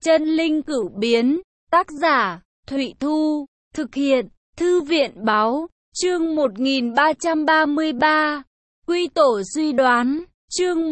Chân linh cửu biến, tác giả, Thụy Thu, thực hiện, Thư viện báo, chương 1333, Quy tổ suy đoán, chương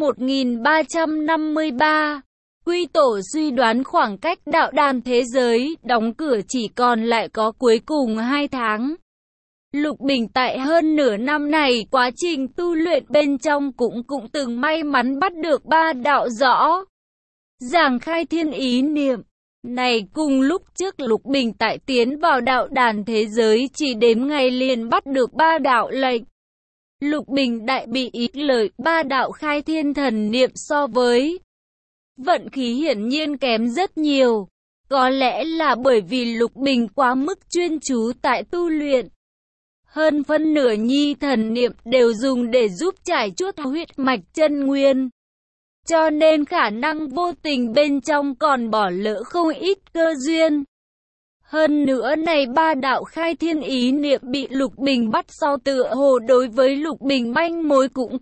1353, Quy tổ suy đoán khoảng cách đạo đàn thế giới, đóng cửa chỉ còn lại có cuối cùng 2 tháng. Lục Bình tại hơn nửa năm này, quá trình tu luyện bên trong cũng từng may mắn bắt được 3 đạo rõ giảng khai thiên ý niệm. Này cùng lúc trước Lục Bình tại tiến vào đạo đàn thế giới chỉ đếm ngày liền bắt được 3 đạo lệnh. Lục Bình đại bị ý lợi 3 đạo khai thiên thần niệm so với vận khí hiển nhiên kém rất nhiều. Có lẽ là bởi vì Lục Bình quá mức chuyên chú tại tu luyện. Hơn phân nửa nhi thần niệm đều dùng để giúp trải chuốt huyết mạch chân nguyên. Cho nên khả năng vô tình bên trong còn bỏ lỡ không ít cơ duyên. Hơn nữa này 3 đạo khai thiên ý niệm bị Lục Bình bắt sau tựa hồ đối với Lục Bình manh mối cũng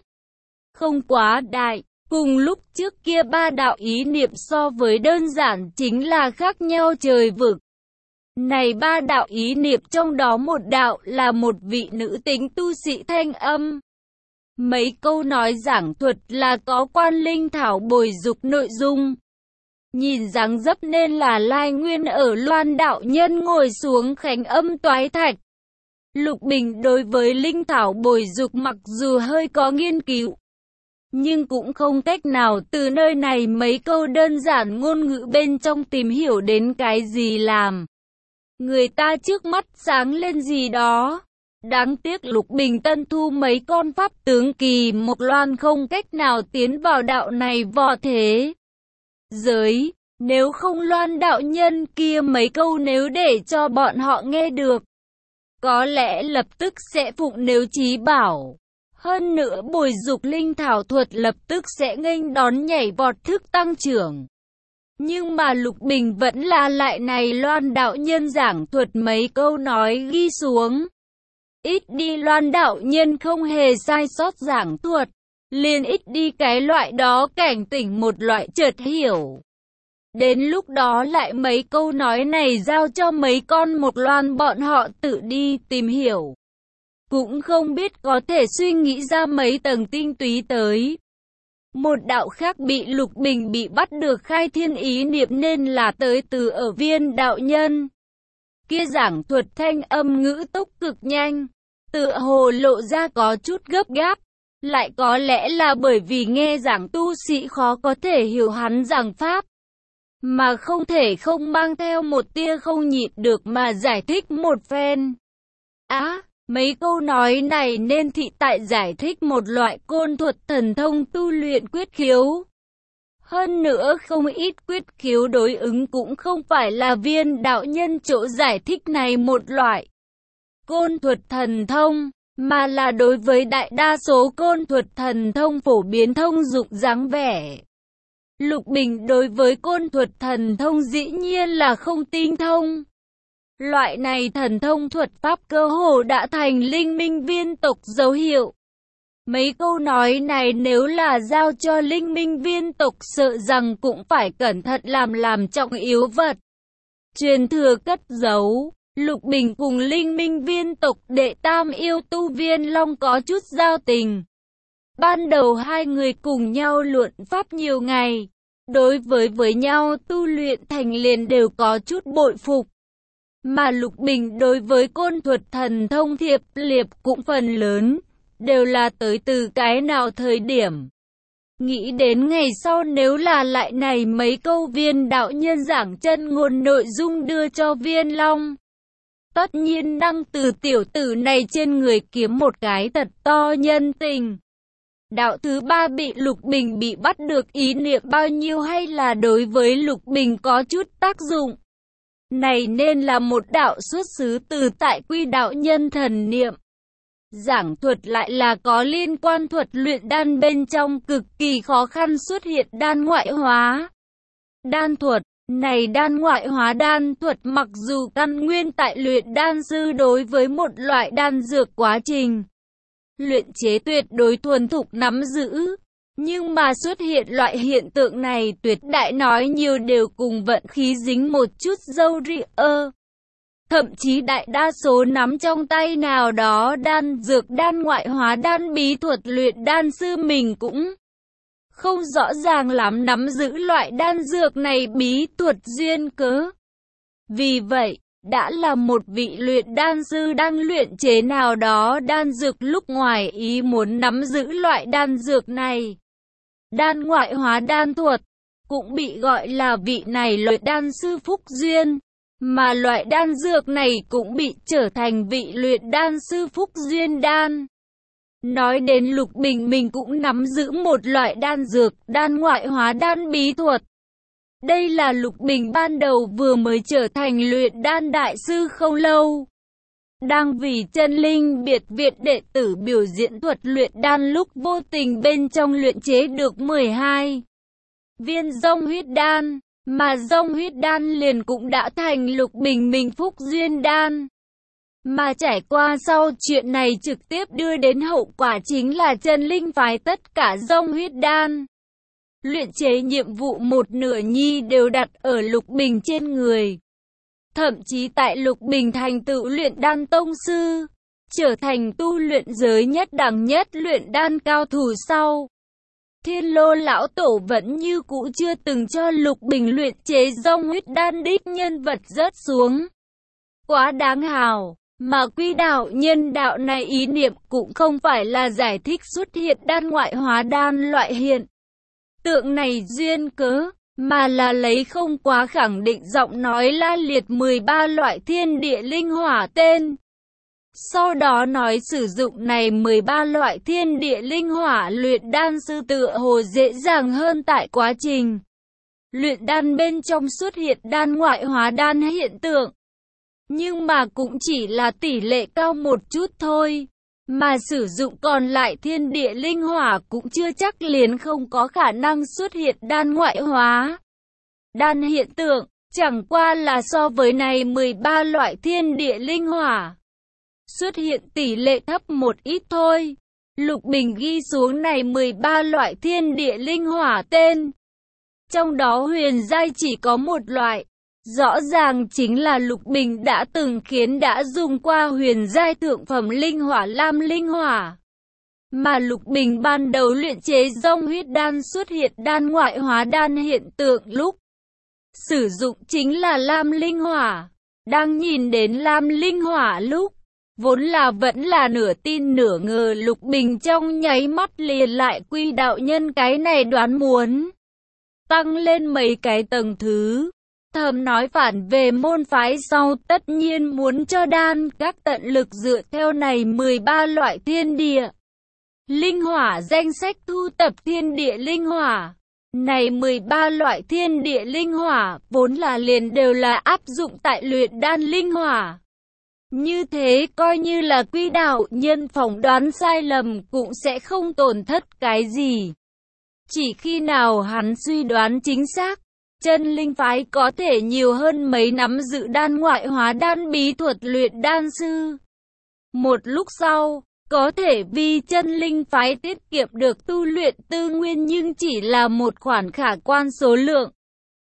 không quá đại. Cùng lúc trước kia 3 đạo ý niệm so với đơn giản chính là khác nhau trời vực. Này 3 đạo ý niệm trong đó một đạo là một vị nữ tính tu sĩ thanh âm. Mấy câu nói giảng thuật là có quan linh thảo bồi dục nội dung. Nhìn dáng dấp nên là lai nguyên ở Loan đạo nhân ngồi xuống khánh âm toái thạch. Lục Bình đối với linh thảo bồi dục mặc dù hơi có nghiên cứu, nhưng cũng không cách nào từ nơi này mấy câu đơn giản ngôn ngữ bên trong tìm hiểu đến cái gì làm người ta trước mắt sáng lên gì đó. Đáng tiếc Lục Bình tân thu mấy con pháp tướng kỳ Mộc Loan không cách nào tiến vào đạo này võ thế giới. Nếu không Loan đạo nhân kia mấy câu nếu để cho bọn họ nghe được, có lẽ lập tức sẽ phụng nếu chí bảo. Hơn nữa bồi dục linh thảo thuật lập tức sẽ nghênh đón nhảy vọt thức tăng trưởng. Nhưng mà Lục Bình vẫn là lại này Loan đạo nhân giảng thuật mấy câu nói ghi xuống. Ít đi Loan đạo nhân không hề sai sót giảng thuật, liền ít đi cái loại đó cảnh tỉnh một loại chợt hiểu. Đến lúc đó lại mấy câu nói này giao cho mấy con Mộc Loan bọn họ tự đi tìm hiểu. Cũng không biết có thể suy nghĩ ra mấy tầng tinh túy tới. Một đạo khác bị Lục Bình bị bắt được khai thiên ý niệm nên là tới từ ở Viên đạo nhân. Kia giảng thuật thanh âm ngữ tốc cực nhanh, tựa hồ lộ ra có chút gấp gáp. Lại có lẽ là bởi vì nghe giảng tu sĩ khó có thể hiểu hắn giảng pháp, mà không thể không mang theo một tia không nhịn được mà giải thích một phen. Mấy câu nói này nên thị tại giải thích một loại côn thuật thần thông tu luyện quyết khiếu. Hơn nữa không ít quyết khiếu đối ứng cũng không phải là Viên đạo nhân chỗ giải thích này một loại côn thuật thần thông, mà là đối với đại đa số côn thuật thần thông phổ biến thông dụng dáng vẻ. Lục Bình đối với côn thuật thần thông dĩ nhiên là không tinh thông. Loại này thần thông thuật pháp cơ hồ đã thành linh minh viên tộc dấu hiệu. Mấy câu nói này nếu là giao cho linh minh viên tộc sợ rằng cũng phải cẩn thận làm trọng yếu vật. Truyền thừa cất giấu, Lục Bình cùng linh minh viên tộc đệ tam yêu tu Viên Long có chút giao tình. Ban đầu hai người cùng nhau luận pháp nhiều ngày, đối với nhau tu luyện thành liền đều có chút bội phục. Mà Lục Bình đối với côn thuật thần thông thiệp liệp cũng phần lớn đều là tới từ cái nào thời điểm. Nghĩ đến ngày sau nếu là lại này mấy câu Viên đạo nhân giảng chân ngôn nội dung đưa cho Viên Long, tất nhiên năng từ tiểu tử này trên người kiếm một cái thật to nhân tình. Đạo thứ 3 bị Lục Bình bị bắt được ý niệm bao nhiêu hay là đối với Lục Bình có chút tác dụng. Này nên là một đạo xuất xứ từ tại Quy đạo nhân thần niệm. Giảng thuật lại là có liên quan thuật luyện đan bên trong cực kỳ khó khăn xuất hiện đan ngoại hóa. Đan thuật, này đan ngoại hóa đan thuật mặc dù căn nguyên tại luyện đan sư đối với một loại đan dược quá trình luyện chế tuyệt đối thuần thục nắm giữ, Nhưng mà xuất hiện loại hiện tượng này tuyệt đại nói nhiều đều cùng vận khí dính một chút dâu ria. Thậm chí đại đa số nắm trong tay nào đó đan dược, đan ngoại hóa, đan bí thuật, luyện đan sư mình cũng không rõ ràng lắm nắm giữ loại đan dược này bí thuật duyên cớ. Vì vậy, đã là một vị luyện đan sư đang luyện chế nào đó đan dược lúc ngoài ý muốn nắm giữ loại đan dược này. Đan ngoại hóa đan thuật, cũng bị gọi là vị này luyện đan sư phúc duyên, mà loại đan dược này cũng bị trở thành vị luyện đan sư phúc duyên đan. Nói đến Lục Bình, mình cũng nắm giữ một loại đan dược, đan ngoại hóa đan bí thuật. Đây là Lục Bình ban đầu vừa mới trở thành luyện đan đại sư không lâu. Đang vì Chân Linh Biệt Viện đệ tử biểu diễn thuật luyện đan lúc vô tình bên trong luyện chế được 12 viên dông huyết đan, mà dông huyết đan liền cũng đã thành Lục Bình mình phúc duyên đan. Mà trải qua sau chuyện này trực tiếp đưa đến hậu quả chính là Chân Linh phái tất cả dông huyết đan luyện chế nhiệm vụ một nửa nhi đều đặt ở Lục Bình trên người. Thậm chí tại Lục Bình thành tựu luyện đan tông sư, trở thành tu luyện giới nhất đẳng nhất luyện đan cao thủ sau, Thiên Lô lão tổ vẫn như cũ chưa từng cho Lục Bình luyện chế dông huyết đan đích nhân vật rớt xuống. Quá đáng hào, mà Quy đạo nhân đạo này ý niệm cũng không phải là giải thích xuất hiện đan ngoại hóa đan loại hiện tượng này duyên cớ, mà là lấy không quá khẳng định giọng nói la liệt 13 loại thiên địa linh hỏa tên. Sau đó nói sử dụng này 13 loại thiên địa linh hỏa luyện đan sư tựa hồ dễ dàng hơn tại quá trình luyện đan bên trong xuất hiện đan ngoại hóa đan hiện tượng. Nhưng mà cũng chỉ là tỷ lệ cao một chút thôi. Mà sử dụng còn lại thiên địa linh hỏa cũng chưa chắc liền không có khả năng xuất hiện đan ngoại hóa đan hiện tượng, chẳng qua là so với này 13 loại thiên địa linh hỏa xuất hiện tỷ lệ thấp một ít thôi. Lục Bình ghi xuống này 13 loại thiên địa linh hỏa tên. Trong đó huyền giai chỉ có một loại. Rõ ràng chính là Lục Bình đã từng đã dùng qua huyền giai thượng phẩm linh hỏa lam linh hỏa. Mà Lục Bình ban đầu luyện chế dông huyết đan xuất hiện đan ngoại hóa đan hiện tượng lúc sử dụng chính là lam linh hỏa. Đang nhìn đến lam linh hỏa lúc, vốn là vẫn là nửa tin nửa ngờ, Lục Bình trong nháy mắt liền lại Quy đạo nhân cái này đoán muốn tăng lên mấy cái tầng thứ. Thầm nói phản về môn phái sau tất nhiên muốn cho đan các tận lực dựa theo này 13 loại thiên địa linh hỏa danh sách thu tập thiên địa linh hỏa. Này 13 loại thiên địa linh hỏa vốn là liền đều là áp dụng tại luyện đan linh hỏa. Như thế coi như là Quy đạo nhân phỏng đoán sai lầm cũng sẽ không tổn thất cái gì. Chỉ khi nào hắn suy đoán chính xác, Chân Linh phái có thể nhiều hơn mấy nắm giữ đan ngoại hóa đan bí thuật luyện đan sư. Một lúc sau, có thể vì Chân Linh phái tiết kiệm được tu luyện tư nguyên nhưng chỉ là một khoản khả quan số lượng.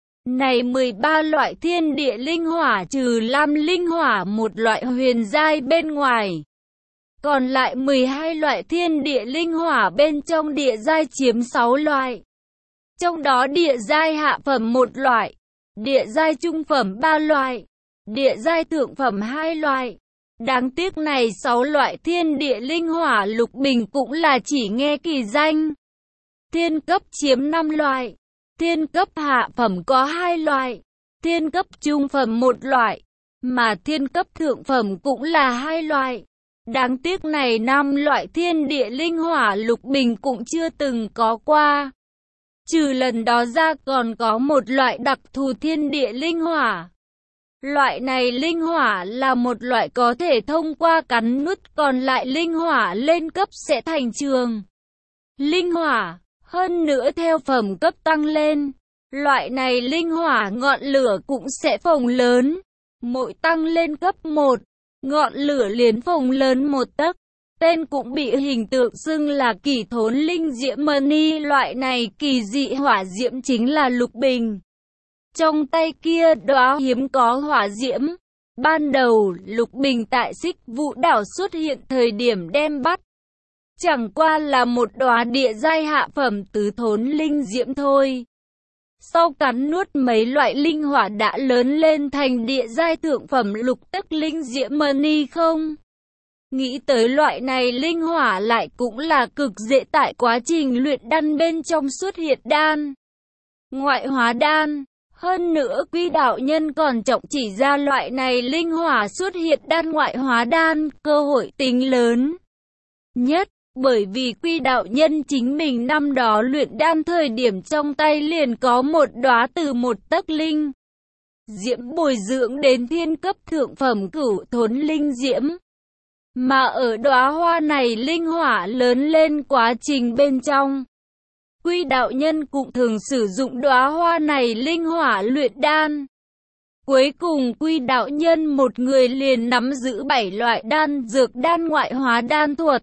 Này 13 loại thiên địa linh hỏa trừ lam linh hỏa một loại huyền giai bên ngoài. Còn lại 12 loại thiên địa linh hỏa bên trong địa giai chiếm 6 loại. Trong đó địa giai hạ phẩm 1 loại, địa giai trung phẩm 3 loại, địa giai thượng phẩm 2 loại. Đáng tiếc này 6 loại thiên địa linh hỏa Lục Bình cũng là chỉ nghe kỳ danh. Thiên cấp chiếm 5 loại, thiên cấp hạ phẩm có 2 loại, thiên cấp trung phẩm 1 loại, mà thiên cấp thượng phẩm cũng là 2 loại. Đáng tiếc này 5 loại thiên địa linh hỏa Lục Bình cũng chưa từng có qua. Trừ lần đó ra còn có một loại đặc thù thiên địa linh hỏa. Loại này linh hỏa là một loại có thể thông qua cắn nuốt còn lại linh hỏa lên cấp sẽ thành trường linh hỏa. Hơn nữa theo phẩm cấp tăng lên, loại này linh hỏa ngọn lửa cũng sẽ phồng lớn. Mỗi tăng lên cấp 1, ngọn lửa liền phồng lớn 1 tấc. Tên cũng bị hình tượng xưng là Kỳ Thốn Linh Diễm Mani. Loại này kỳ dị hỏa diễm chính là lục bình. Trong tay kia đóa hiếm có hỏa diễm. Ban đầu, lục bình tại Xích Vũ Đảo xuất hiện thời điểm đem bắt. Chẳng qua là một đóa địa giai hạ phẩm tứ thốn linh diễm thôi. Sau cắn nuốt mấy loại linh hỏa đã lớn lên thành địa giai thượng phẩm lục tức linh diễm mani không? Nghĩ tới loại này linh hỏa lại cũng là cực dễ tại quá trình luyện đan bên trong xuất hiện đan, ngoại hóa đan. Hơn nữa Quy đạo nhân còn trọng chỉ ra loại này linh hỏa xuất hiện đan ngoại hóa đan, cơ hội tính lớn nhất. Bởi vì Quy đạo nhân chính mình năm đó luyện đan thời điểm trong tay liền có một đóa từ một tấc linh diễm bồi dưỡng đến thiên cấp thượng phẩm cửu thốn linh diễm. Mà ở đóa hoa này linh hỏa lớn lên quá trình bên trong, Quy đạo nhân cũng thường sử dụng đóa hoa này linh hỏa luyện đan. Cuối cùng Quy đạo nhân một người liền nắm giữ 7 loại đan dược đan ngoại hóa đan thuật.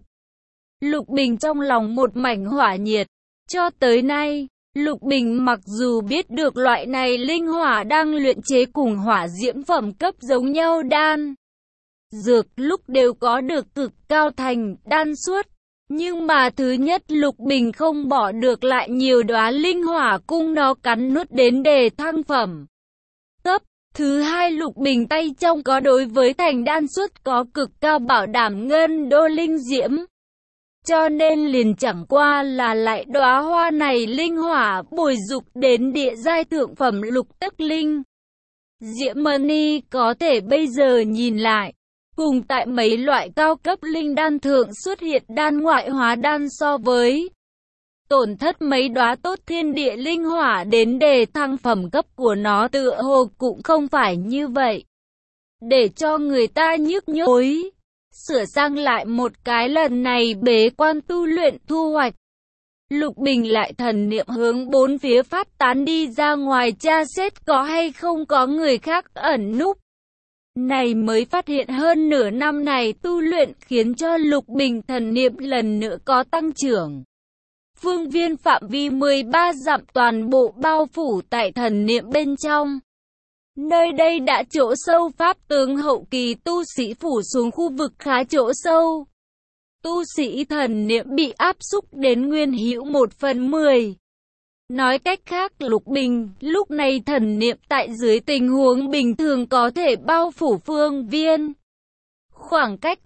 Lục Bình trong lòng một mảnh hỏa nhiệt. Cho tới nay, Lục Bình mặc dù biết được loại này linh hỏa đang luyện chế cùng hỏa diễm phẩm cấp giống nhau đan dược lúc đều có được cực cao thành đan suất. Nhưng mà thứ nhất Lục Bình không bỏ được lại nhiều đóa linh hỏa cung nó cắn nuốt đến đề thăng phẩm cấp. Thứ hai Lục Bình tay trong có đối với thành đan suất có cực cao bảo đảm ngân đô linh diễm. Cho nên liền chẳng qua là lại đóa hoa này linh hỏa bồi dục đến địa giai thượng phẩm lục tức linh diễm mani. Có thể bây giờ nhìn lại, cùng tại mấy loại cao cấp linh đan thượng xuất hiện đan ngoại hóa đan so với tổn thất mấy đóa tốt thiên địa linh hỏa đến đề thăng phẩm cấp của nó tựa hồ cũng không phải như vậy. Để cho người ta nhức nhối. Sửa sang lại một cái lần này bế quan tu luyện thu hoạch. Lục Bình lại thần niệm hướng bốn phía phát tán đi ra ngoài tra xét có hay không có người khác ẩn núp. Này mới phát hiện hơn nửa năm này tu luyện khiến cho Lục Bình thần niệm lần nữa có tăng trưởng. Phương viên phạm vi 13 dặm toàn bộ bao phủ tại thần niệm bên trong. Nơi đây đã chỗ sâu pháp tướng hậu kỳ tu sĩ phủ xuống khu vực khá chỗ sâu. Tu sĩ thần niệm bị áp xúc đến nguyên hữu 1/10. Nói cách khác Lục Bình lúc này thần niệm tại dưới tình huống bình thường có thể bao phủ phương viên. Khoảng cách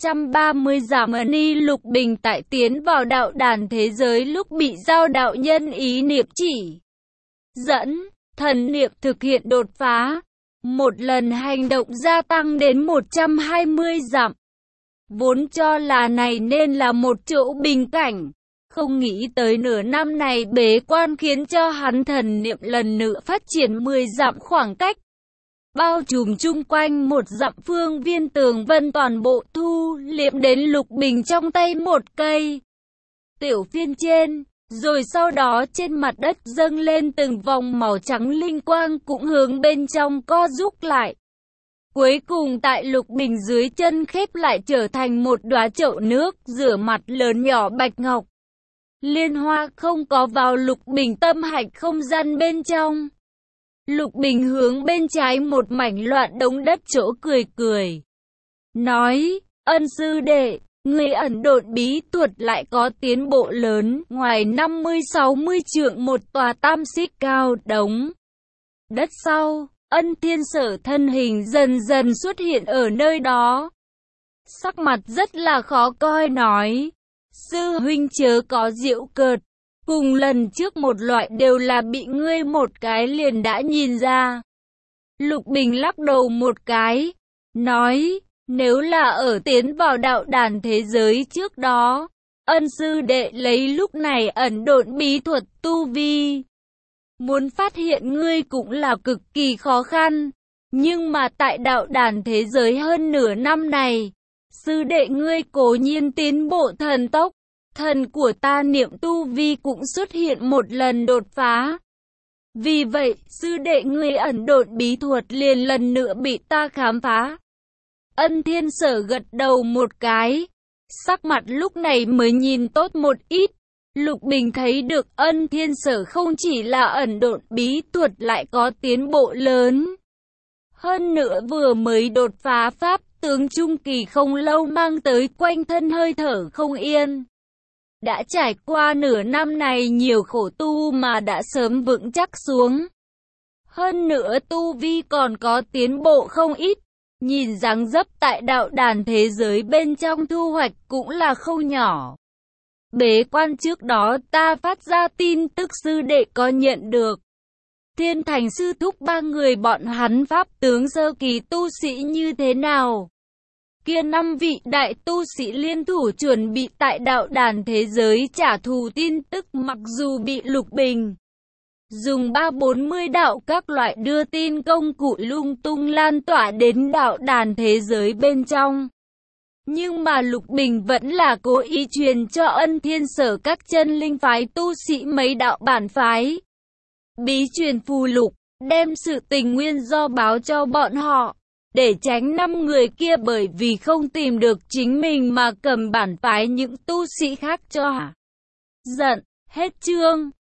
130 dặm ni Lục Bình tại tiến vào đạo đàn thế giới lúc bị giao đạo nhân ý niệm chỉ dẫn. Thần niệm thực hiện đột phá, một lần hành động gia tăng đến 120 dặm. Vốn cho là này nên là một chỗ bình cảnh, không nghĩ tới nửa năm này bế quan khiến cho hắn thần niệm lần nữa phát triển 10 dặm khoảng cách. Bao trùm chung quanh 1 dặm phương viên tường vân toàn bộ thu liệm đến Lục Bình trong tay một cây tiểu phiên trên. Rồi sau đó trên mặt đất dâng lên từng vòng màu trắng linh quang cũng hướng bên trong co rút lại. Cuối cùng tại Lục Bình dưới chân khép lại trở thành một đóa chậu nước rửa mặt lớn nhỏ bạch ngọc. Liên hoa không có vào Lục Bình tâm hạch không gian bên trong. Lục Bình hướng bên trái một mảnh loạn đống đất chỗ cười cười. Nói, ân sư đệ. Người ẩn độn bí thuật lại có tiến bộ lớn, ngoài 50-60 trượng một tòa tam xích cao đống đất sau, Ân Thiên Sở thân hình dần dần xuất hiện ở nơi đó. Sắc mặt rất là khó coi nói, sư huynh chớ có giễu cợt, cùng lần trước một loại đều là bị ngươi một cái liền đã nhìn ra. Lục Bình lắc đầu một cái, nói, nếu là ở tiến vào đạo đàn thế giới trước đó, ân sư đệ lấy lúc này ẩn độn bí thuật tu vi. Muốn phát hiện ngươi cũng là cực kỳ khó khăn, nhưng mà tại đạo đàn thế giới hơn nửa năm này, sư đệ ngươi cố nhiên tiến bộ thần tốc, thần của ta niệm tu vi cũng xuất hiện một lần đột phá. Vì vậy, sư đệ ngươi ẩn độn bí thuật liền lần nữa bị ta khám phá. Ân Thiên Sở gật đầu một cái, Sắc mặt lúc này mới nhìn tốt một ít. Lục Bình thấy được Ân Thiên Sở không chỉ là ẩn độn bí thuật lại có tiến bộ lớn. Hơn nữa vừa mới đột phá pháp tướng trung kỳ không lâu mang tới quanh thân hơi thở không yên. Đã trải qua nửa năm này nhiều khổ tu mà đã sớm vững chắc xuống. Hơn nữa tu vi còn có tiến bộ không ít. Nhìn dáng dấp tại đạo đàn thế giới bên trong thu hoạch cũng là không nhỏ. Bế quan trước đó ta phát ra tin tức sư đệ có nhận được. Thiên Thành sư thúc ba người bọn hắn pháp tướng sơ kỳ tu sĩ như thế nào? Kia 5 vị đại tu sĩ liên thủ chuẩn bị tại đạo đàn thế giới trả thù tin tức, mặc dù bị Lục Bình dùng 340 đạo các loại đưa tin công cụ lung tung lan tỏa đến đạo đàn thế giới bên trong. Nhưng mà Lục Bình vẫn là cố ý truyền cho Ân Thiên Sở các chân linh phái tu sĩ mấy đạo bản phái. Bí truyền phù lục, đem sự tình nguyên do báo cho bọn họ, để tránh 5 người kia bởi vì không tìm được chính mình mà cầm bản phái những tu sĩ khác cho hả giận. Hết chương.